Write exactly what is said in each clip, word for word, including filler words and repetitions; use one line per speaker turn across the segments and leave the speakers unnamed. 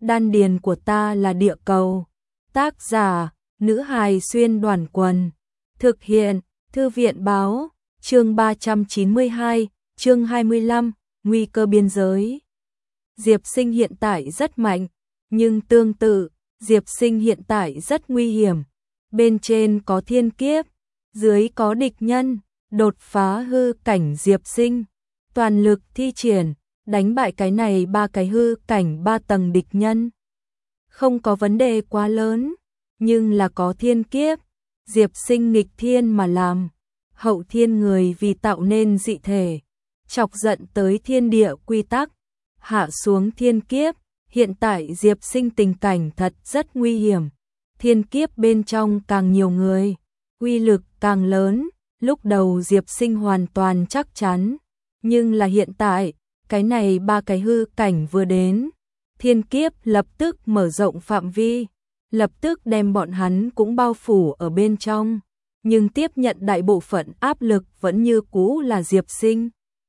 đan điền của ta là địa cầu. Tác giả, nữ hài xuyên đoàn quần. Thực hiện, thư viện báo, chương ba trăm chín mươi hai, chương hai mươi lăm, nguy cơ biên giới. Diệp Sinh hiện tại rất mạnh, nhưng tương tự, Diệp Sinh hiện tại rất nguy hiểm. Bên trên có thiên kiếp, dưới có địch nhân, đột phá hư cảnh Diệp Sinh. Toàn lực thi triển, đánh bại cái này ba cái hư cảnh ba tầng địch nhân. Không có vấn đề quá lớn, nhưng là có thiên kiếp. Diệp Sinh nghịch thiên mà làm, hậu thiên người vì tạo nên dị thể, chọc giận tới thiên địa quy tắc, hạ xuống thiên kiếp. Hiện tại Diệp Sinh tình cảnh thật rất nguy hiểm. Thiên kiếp bên trong càng nhiều người, uy lực càng lớn. Lúc đầu Diệp Sinh hoàn toàn chắc chắn, nhưng là hiện tại, cái này ba cái hư cảnh vừa đến, thiên kiếp lập tức mở rộng phạm vi, lập tức đem bọn hắn cũng bao phủ ở bên trong, nhưng tiếp nhận đại bộ phận áp lực vẫn như cũ là Diệp Sinh.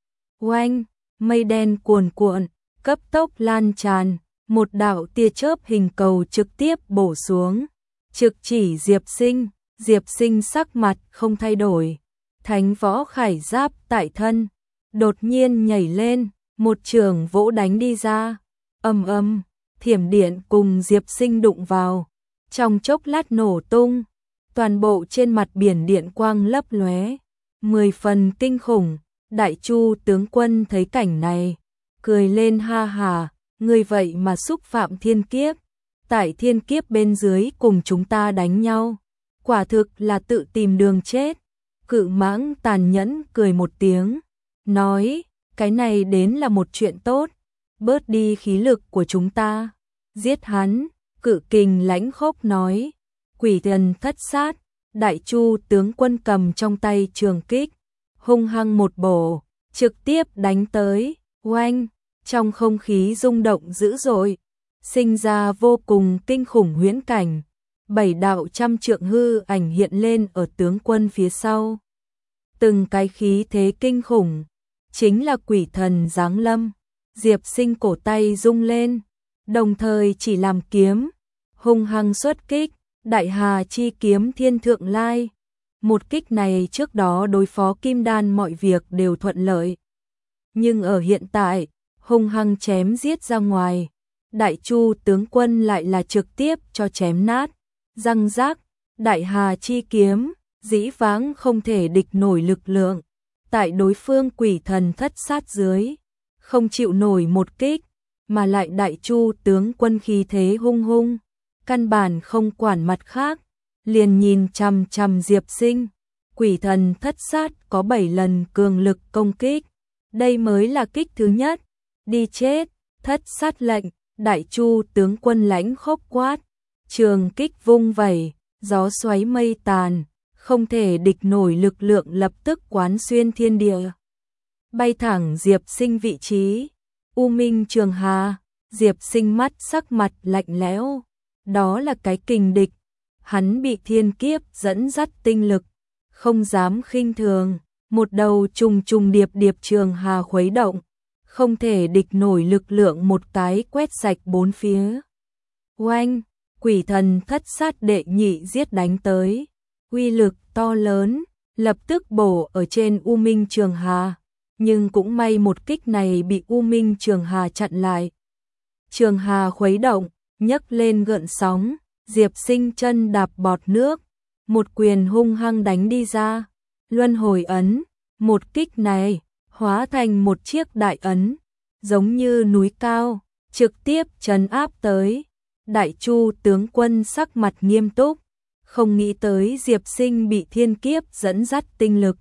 Oanh, mây đen cuồn cuộn, cấp tốc lan tràn, một đạo tia chớp hình cầu trực tiếp bổ xuống, trực chỉ Diệp Sinh. Diệp Sinh sắc mặt không thay đổi, thánh võ khải giáp tại thân, đột nhiên nhảy lên, một trường vỗ đánh đi ra, ầm ầm, thiểm điện cùng Diệp Sinh đụng vào, trong chốc lát nổ tung, toàn bộ trên mặt biển điện quang lấp lóe, mười phần kinh khủng. Đại Chu tướng quân thấy cảnh này, cười lên ha hà, người vậy mà xúc phạm thiên kiếp, tại thiên kiếp bên dưới cùng chúng ta đánh nhau, quả thực là tự tìm đường chết. Cự mãng tàn nhẫn cười một tiếng, nói, cái này đến là một chuyện tốt, bớt đi khí lực của chúng ta, giết hắn. Cự kình lãnh khốc nói, quỷ thần thất sát. Đại Chu tướng quân cầm trong tay trường kích, hung hăng một bổ, trực tiếp đánh tới. Oanh, trong không khí rung động dữ dội, sinh ra vô cùng kinh khủng huyễn cảnh. Bảy đạo trăm trượng hư ảnh hiện lên ở tướng quân phía sau. Từng cái khí thế kinh khủng, chính là quỷ thần giáng lâm. Diệp Sinh cổ tay rung lên, đồng thời chỉ làm kiếm, hung hăng xuất kích, Đại Hà chi kiếm thiên thượng lai. Một kích này trước đó đối phó kim đan mọi việc đều thuận lợi, nhưng ở hiện tại, hung hăng chém giết ra ngoài, Đại Chu tướng quân lại là trực tiếp cho chém nát. Răng rác, Đại Hà chi kiếm, dĩ vãng không thể địch nổi lực lượng, tại đối phương quỷ thần thất sát dưới, không chịu nổi một kích, mà lại Đại Chu tướng quân khí thế hung hung, căn bản không quản mặt khác, liền nhìn chằm chằm Diệp Sinh. Quỷ thần thất sát có bảy lần cường lực công kích, đây mới là kích thứ nhất, đi chết. Thất sát lệnh, Đại Chu tướng quân lãnh khốc quát, trường kích vung vẩy, gió xoáy mây tàn, không thể địch nổi lực lượng lập tức quán xuyên thiên địa, bay thẳng Diệp Sinh vị trí. U Minh Trường Hà. Diệp Sinh mắt sắc mặt lạnh lẽo, đó là cái kình địch, hắn bị thiên kiếp dẫn dắt tinh lực, không dám khinh thường, một đầu trùng trùng điệp điệp Trường Hà khuấy động, không thể địch nổi lực lượng một cái quét sạch bốn phía. Oanh, quỷ thần thất sát đệ nhị giết đánh tới, uy lực to lớn, lập tức bổ ở trên U Minh Trường Hà, nhưng cũng may một kích này bị U Minh Trường Hà chặn lại. Trường Hà khuấy động, nhấc lên gợn sóng, Diệp Sinh chân đạp bọt nước, một quyền hung hăng đánh đi ra, luân hồi ấn, một kích này hóa thành một chiếc đại ấn, giống như núi cao, trực tiếp trấn áp tới. Đại Chu tướng quân sắc mặt nghiêm túc, không nghĩ tới Diệp Sinh bị thiên kiếp dẫn dắt tinh lực,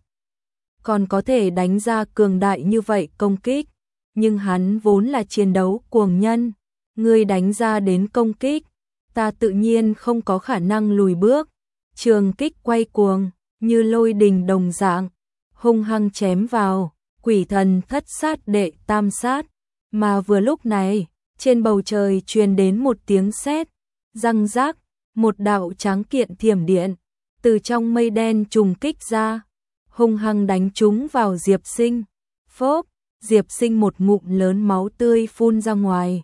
còn có thể đánh ra cường đại như vậy công kích, nhưng hắn vốn là chiến đấu cuồng nhân, người đánh ra đến công kích, ta tự nhiên không có khả năng lùi bước. Trường kích quay cuồng, như lôi đình đồng dạng, hung hăng chém vào, quỷ thần thất sát đệ tam sát, mà vừa lúc này, trên bầu trời truyền đến một tiếng sét, răng rác, một đạo tráng kiện thiểm điện, từ trong mây đen trùng kích ra, hung hăng đánh trúng vào Diệp Sinh. Phốp, Diệp Sinh một ngụm lớn máu tươi phun ra ngoài,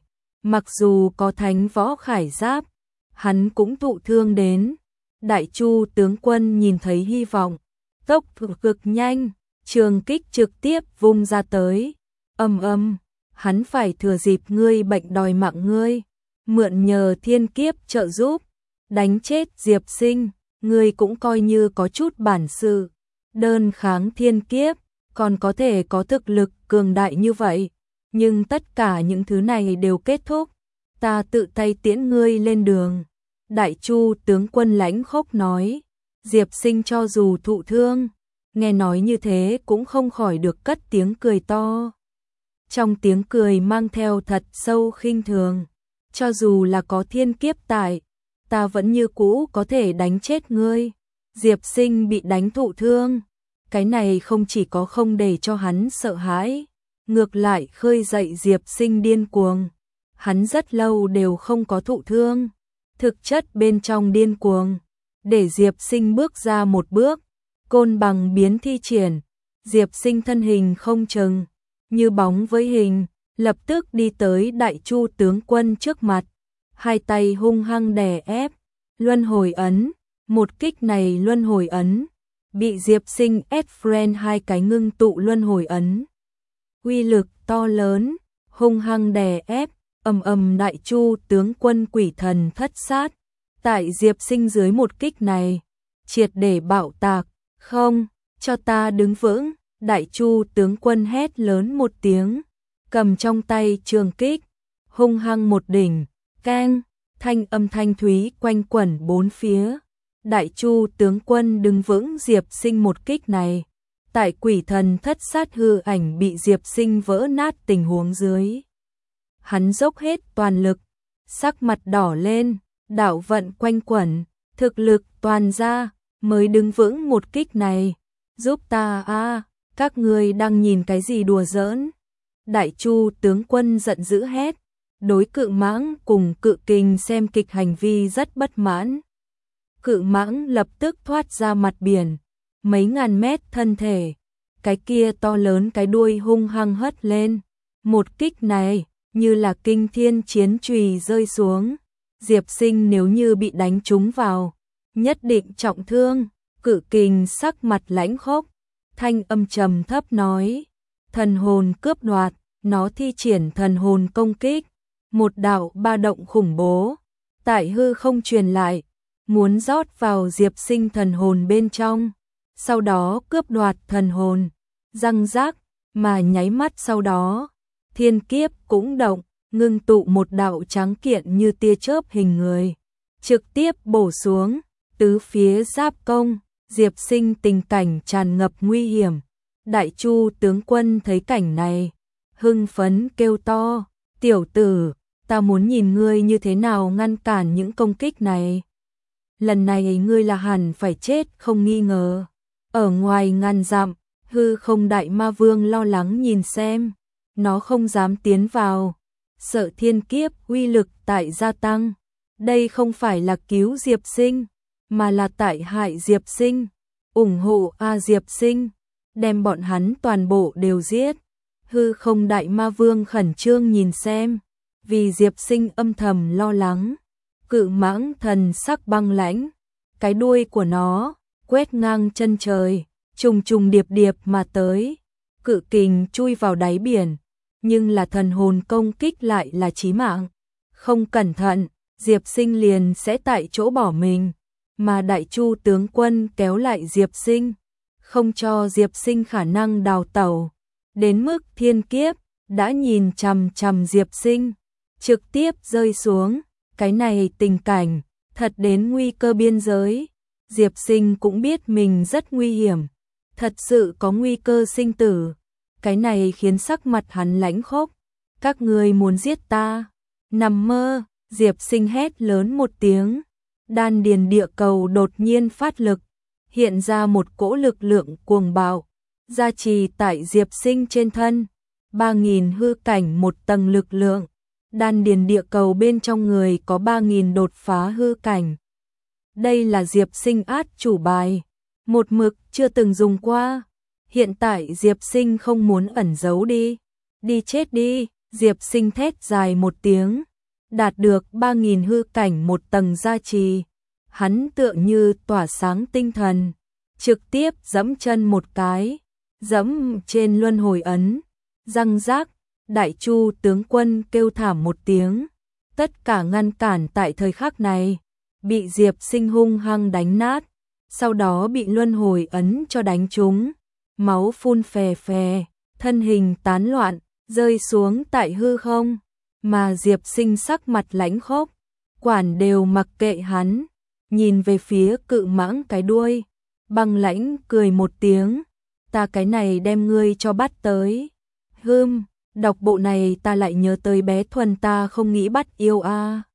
Mặc dù có thánh võ khải giáp, hắn cũng thụ thương đến. Đại Chu tướng quân nhìn thấy hy vọng, tốc cực nhanh, trường kích trực tiếp vung ra tới. Ầm ầm, hắn phải thừa dịp ngươi bệnh đòi mạng ngươi, mượn nhờ thiên kiếp trợ giúp, đánh chết Diệp Sinh, ngươi cũng coi như có chút bản sự. Đơn kháng thiên kiếp, còn có thể có thực lực cường đại như vậy, nhưng tất cả những thứ này đều kết thúc, ta tự tay tiễn ngươi lên đường. Đại Chu tướng quân lãnh khốc nói, Diệp Sinh cho dù thụ thương, nghe nói như thế cũng không khỏi được cất tiếng cười to. Trong tiếng cười mang theo thật sâu khinh thường, cho dù là có thiên kiếp tại, ta vẫn như cũ có thể đánh chết ngươi. Diệp Sinh bị đánh thụ thương, cái này không chỉ có không để cho hắn sợ hãi, ngược lại khơi dậy Diệp Sinh điên cuồng. Hắn rất lâu đều không có thụ thương, thực chất bên trong điên cuồng, để Diệp Sinh bước ra một bước, côn bằng biến thi triển, Diệp Sinh thân hình không chừng, như bóng với hình, lập tức đi tới Đại Chu tướng quân trước mặt, hai tay hung hăng đè ép, luân hồi ấn, một kích này luân hồi ấn, bị Diệp Sinh ép friend hai cái ngưng tụ luân hồi ấn. Uy lực to lớn, hung hăng đè ép, ầm ầm Đại Chu tướng quân quỷ thần thất sát, tại Diệp Sinh dưới một kích này, triệt để bạo tạc, không, cho ta đứng vững. Đại Chu tướng quân hét lớn một tiếng, cầm trong tay trường kích, hung hăng một đỉnh, keng, thanh âm thanh thúy quanh quẩn bốn phía. Đại Chu tướng quân đứng vững Diệp Sinh một kích này, tại quỷ thần thất sát hư ảnh bị Diệp Sinh vỡ nát tình huống dưới. Hắn dốc hết toàn lực, sắc mặt đỏ lên, đạo vận quanh quẩn, thực lực toàn ra, mới đứng vững một kích này. Giúp ta a, à, các ngươi đang nhìn cái gì đùa giỡn? Đại Chu tướng quân giận dữ hét, đối Cự Mãng cùng Cự Kình xem kịch hành vi rất bất mãn. Cự Mãng lập tức thoát ra mặt biển, mấy ngàn mét thân thể, cái kia to lớn cái đuôi hung hăng hất lên. Một kích này, như là kinh thiên chiến chùy rơi xuống. Diệp Sinh nếu như bị đánh trúng vào, nhất định trọng thương. Cự Kình sắc mặt lãnh khốc, thanh âm trầm thấp nói, thần hồn cướp đoạt, nó thi triển thần hồn công kích, một đạo ba động khủng bố, tại hư không truyền lại, muốn rót vào Diệp Sinh thần hồn bên trong, sau đó cướp đoạt thần hồn, răng rác, mà nháy mắt sau đó, thiên kiếp cũng động, ngưng tụ một đạo trắng kiện như tia chớp hình người, trực tiếp bổ xuống, tứ phía giáp công. Diệp Sinh tình cảnh tràn ngập nguy hiểm. Đại Chu tướng quân thấy cảnh này, hưng phấn kêu to, tiểu tử, ta muốn nhìn ngươi như thế nào ngăn cản những công kích này. Lần này ngươi là hẳn phải chết không nghi ngờ. Ở ngoài ngàn dặm, hư không đại ma vương lo lắng nhìn xem, nó không dám tiến vào, sợ thiên kiếp uy lực tại gia tăng. Đây không phải là cứu Diệp Sinh, mà là tại hại Diệp Sinh, ủng hộ A Diệp Sinh, đem bọn hắn toàn bộ đều giết. Hư không đại ma vương khẩn trương nhìn xem, vì Diệp Sinh âm thầm lo lắng. Cự Mãng thần sắc băng lãnh, cái đuôi của nó quét ngang chân trời, trùng trùng điệp điệp mà tới. Cự Kình chui vào đáy biển, nhưng là thần hồn công kích lại là chí mạng. Không cẩn thận, Diệp Sinh liền sẽ tại chỗ bỏ mình. Mà Đại Chu tướng quân kéo lại Diệp Sinh, không cho Diệp Sinh khả năng đào tẩu, đến mức thiên kiếp đã nhìn chằm chằm Diệp Sinh, trực tiếp rơi xuống. Cái này tình cảnh thật đến nguy cơ biên giới. Diệp Sinh cũng biết mình rất nguy hiểm, thật sự có nguy cơ sinh tử. Cái này khiến sắc mặt hắn lãnh khốc. Các ngươi muốn giết ta? Nằm mơ. Diệp Sinh hét lớn một tiếng. Đan điền địa cầu đột nhiên phát lực, hiện ra một cỗ lực lượng cuồng bạo, gia trì tại Diệp Sinh trên thân, ba nghìn hư cảnh một tầng lực lượng. Đan điền địa cầu bên trong người có ba nghìn đột phá hư cảnh. Đây là Diệp Sinh át chủ bài, một mực chưa từng dùng qua. Hiện tại Diệp Sinh không muốn ẩn giấu đi, đi chết đi. Diệp Sinh thét dài một tiếng, đạt được ba nghìn hư cảnh một tầng gia trì, hắn tựa như tỏa sáng tinh thần, trực tiếp giẫm chân một cái, giẫm trên luân hồi ấn, răng rác, Đại Chu tướng quân kêu thảm một tiếng, tất cả ngăn cản tại thời khắc này, bị Diệp Sinh hung hăng đánh nát, sau đó bị luân hồi ấn cho đánh trúng, máu phun phè phè, thân hình tán loạn, rơi xuống tại hư không, mà Diệp Sinh sắc mặt lãnh khốc, quản đều mặc kệ hắn, nhìn về phía cự mãng cái đuôi, băng lãnh cười một tiếng, ta cái này đem ngươi cho bắt tới. Hừm, đọc bộ này ta lại nhớ tới bé Thuần ta không nghĩ bắt yêu a.